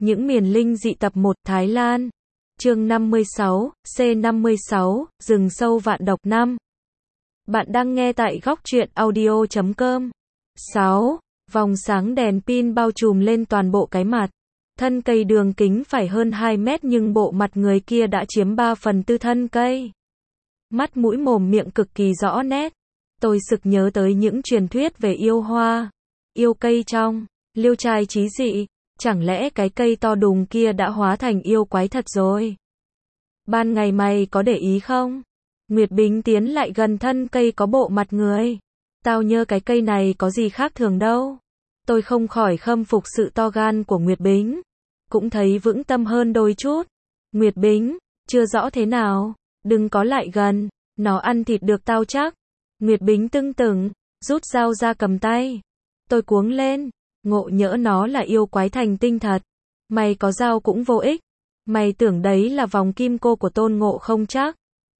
Những miền linh dị tập 1 Thái Lan. Chương 56, C56, rừng sâu vạn độc 5. Bạn đang nghe tại góc truyện audio.com. 6. Vòng sáng đèn pin bao trùm lên toàn bộ cái mặt. Thân cây đường kính phải hơn 2 mét nhưng bộ mặt người kia đã chiếm 3/4 thân cây. Mắt mũi mồm miệng cực kỳ rõ nét. Tôi sực nhớ tới những truyền thuyết về yêu hoa, yêu cây trong Liêu Trai Chí Dị. Chẳng lẽ cái cây to đùng kia đã hóa thành yêu quái thật rồi? Ban ngày mày có để ý không? Nguyệt Bính tiến lại gần thân cây có bộ mặt người. Tao nhớ cái cây này có gì khác thường đâu. Tôi không khỏi khâm phục sự to gan của Nguyệt Bính. Cũng thấy vững tâm hơn đôi chút. Nguyệt Bính, chưa rõ thế nào. Đừng có lại gần, nó ăn thịt được tao chắc. Nguyệt Bính tưng tửng, rút dao ra cầm tay. Tôi cuống lên. Ngộ nhỡ nó là yêu quái thành tinh thật. Mày có dao cũng vô ích. Mày tưởng đấy là vòng kim cô của Tôn Ngộ không chắc.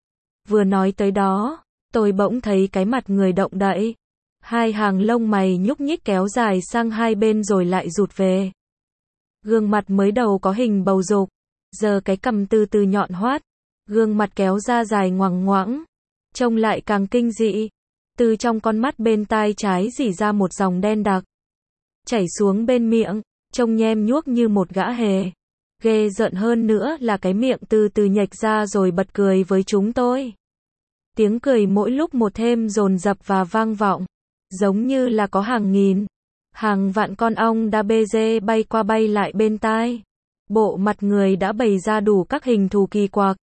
Vừa nói tới đó, tôi bỗng thấy cái mặt người động đậy. Hai hàng lông mày nhúc nhích kéo dài sang hai bên rồi lại rụt về. Gương mặt mới đầu có hình bầu dục, giờ cái cằm từ từ nhọn hoắt. Gương mặt kéo ra dài ngoằng ngoãng, trông lại càng kinh dị. Từ trong con mắt bên tai trái rỉ ra một dòng đen đặc, chảy xuống bên miệng, trông nhem nhuốc như một gã hề. Ghê rợn hơn nữa là cái miệng từ từ nhếch ra rồi bật cười với chúng tôi. Tiếng cười mỗi lúc một thêm dồn dập và vang vọng, giống như là có hàng nghìn, hàng vạn con ong đa bê dê bay qua bay lại bên tai. Bộ mặt người đã bày ra đủ các hình thù kỳ quặc.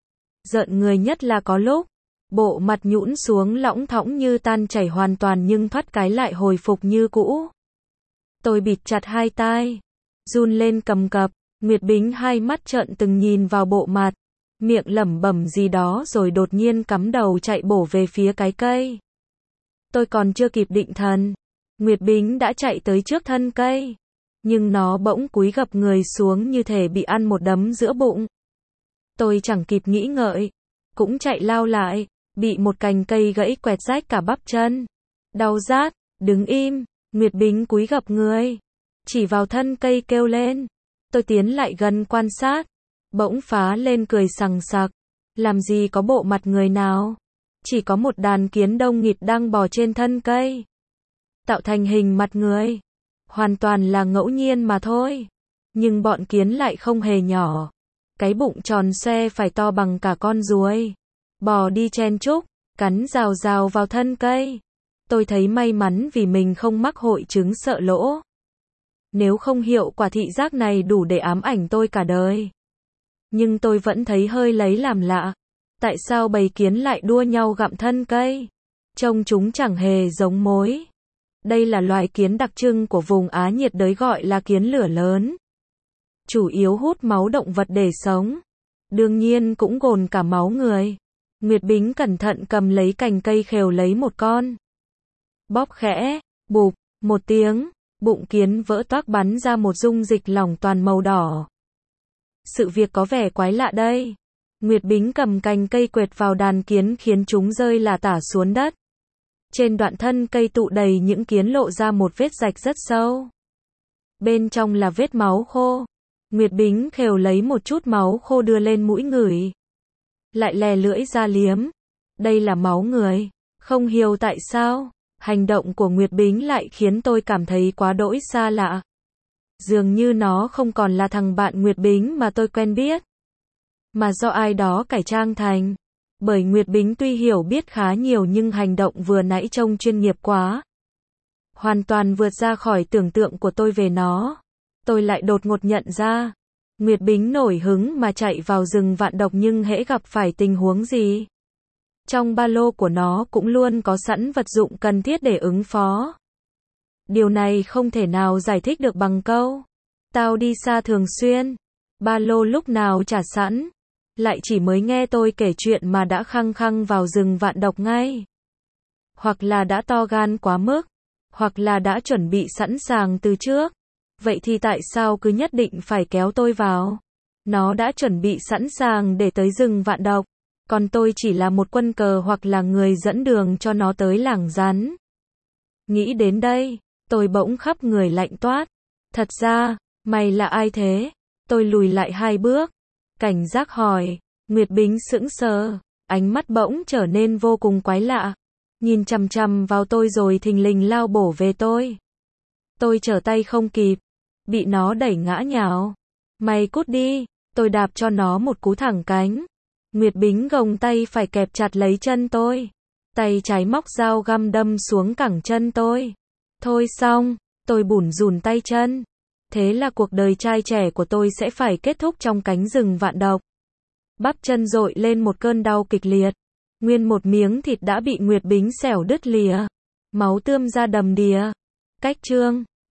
Giận người nhất là có lúc, bộ mặt nhũn xuống lõng thõng như tan chảy hoàn toàn nhưng thoát cái lại hồi phục như cũ. Tôi bịt chặt hai tai, run lên cầm cập. Nguyệt Bính hai mắt trợn từng nhìn vào bộ mặt, miệng lẩm bẩm gì đó rồi đột nhiên cắm đầu chạy bổ về phía cái cây. Tôi còn chưa kịp định thần, Nguyệt Bính đã chạy tới trước thân cây, nhưng nó bỗng cúi gập người xuống như thể bị ăn một đấm giữa bụng. Tôi chẳng kịp nghĩ ngợi, cũng chạy lao lại, bị một cành cây gãy quẹt rách cả bắp chân. Đau rát, đứng im. Nguyệt Bính cúi gập người, chỉ vào thân cây kêu lên. Tôi tiến lại gần quan sát, bỗng phá lên cười sằng sặc. Làm gì có bộ mặt người nào, chỉ có một đàn kiến đông nghịt đang bò trên thân cây, tạo thành hình mặt người. Hoàn toàn là ngẫu nhiên mà thôi. Nhưng bọn kiến lại không hề nhỏ. Cái bụng tròn xoe phải to bằng cả con ruồi. Bò đi chen chúc, cắn rào rào vào thân cây. Tôi thấy may mắn vì mình không mắc hội chứng sợ lỗ. Nếu không hiệu quả thị giác này đủ để ám ảnh tôi cả đời. Nhưng tôi vẫn thấy hơi lấy làm lạ. Tại sao bầy kiến lại đua nhau gặm thân cây? Trông chúng chẳng hề giống mối. Đây là loài kiến đặc trưng của vùng Á nhiệt đới gọi là kiến lửa lớn. Chủ yếu hút máu động vật để sống. Đương nhiên cũng gồm cả máu người. Nguyệt Bính cẩn thận cầm lấy cành cây khều lấy một con. Bóp khẽ, bụp, một tiếng, bụng kiến vỡ toác bắn ra một dung dịch lỏng toàn màu đỏ. Sự việc có vẻ quái lạ đây. Nguyệt Bính cầm cành cây quệt vào đàn kiến khiến chúng rơi lả tả xuống đất. Trên đoạn thân cây tụ đầy những kiến lộ ra một vết rạch rất sâu. Bên trong là vết máu khô. Nguyệt Bính khều lấy một chút máu khô đưa lên mũi ngửi. Lại lè lưỡi ra liếm. Đây là máu người. Không hiểu tại sao, hành động của Nguyệt Bính lại khiến tôi cảm thấy quá đỗi xa lạ. Dường như nó không còn là thằng bạn Nguyệt Bính mà tôi quen biết, mà do ai đó cải trang thành. Bởi Nguyệt Bính tuy hiểu biết khá nhiều nhưng hành động vừa nãy trông chuyên nghiệp quá. Hoàn toàn vượt ra khỏi tưởng tượng của tôi về nó. Tôi lại đột ngột nhận ra, Nguyệt Bính nổi hứng mà chạy vào rừng vạn độc nhưng hễ gặp phải tình huống gì, trong ba lô của nó cũng luôn có sẵn vật dụng cần thiết để ứng phó. Điều này không thể nào giải thích được bằng câu tao đi xa thường xuyên, ba lô lúc nào trả sẵn. Lại chỉ mới nghe tôi kể chuyện mà đã khăng khăng vào rừng vạn độc ngay. Hoặc là đã to gan quá mức, hoặc là đã chuẩn bị sẵn sàng từ trước. Vậy thì tại sao cứ nhất định phải kéo tôi vào? Nó đã chuẩn bị sẵn sàng để tới rừng vạn độc, còn tôi chỉ là một quân cờ hoặc là người dẫn đường cho nó tới làng rắn. Nghĩ đến đây, tôi bỗng khắp người lạnh toát. Thật ra, Mày là ai thế? Tôi lùi lại 2 bước. Cảnh giác hỏi. Nguyệt Bính sững sờ. Ánh mắt bỗng trở nên vô cùng quái lạ. Nhìn chằm chằm vào tôi rồi thình lình lao bổ về tôi. Tôi trở tay không kịp. Bị nó đẩy ngã nhào. Mày cút đi. Tôi đạp cho nó một cú thẳng cánh. Nguyệt Bính gồng tay phải kẹp chặt lấy chân tôi. Tay trái móc dao găm đâm xuống cẳng chân tôi. Thôi xong, tôi bủn rủn tay chân. Thế là cuộc đời trai trẻ của tôi sẽ phải kết thúc trong cánh rừng vạn độc. Bắp chân dội lên một cơn đau kịch liệt. Nguyên một miếng thịt đã bị Nguyệt Bính xẻo đứt lìa. Máu tươm ra đầm đìa. Cách chương